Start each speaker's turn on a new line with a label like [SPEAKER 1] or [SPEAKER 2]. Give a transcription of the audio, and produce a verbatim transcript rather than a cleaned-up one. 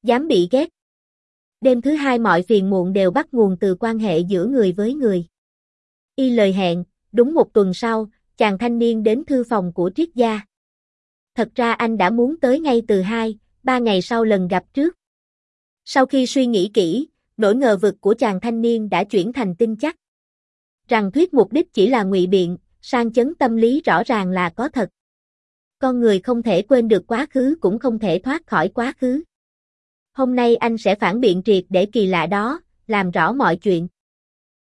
[SPEAKER 1] Dám bị ghét. Đêm thứ hai mọi phiền muộn đều bắt nguồn từ quan hệ giữa người với người. Y lời hẹn, đúng một tuần sau, chàng thanh niên đến thư phòng của Triết Gia. Thật ra anh đã muốn tới ngay từ hai, ba ngày sau lần gặp trước. Sau khi suy nghĩ kỹ, nỗi ngờ vực của chàng thanh niên đã chuyển thành tin chắc. Rằng thuyết mục đích chỉ là ngụy biện, sang chấn tâm lý rõ ràng là có thật. Con người không thể quên được quá khứ cũng không thể thoát khỏi quá khứ. Hôm nay anh sẽ phản biện triệt để kỳ lạ đó, làm rõ mọi chuyện.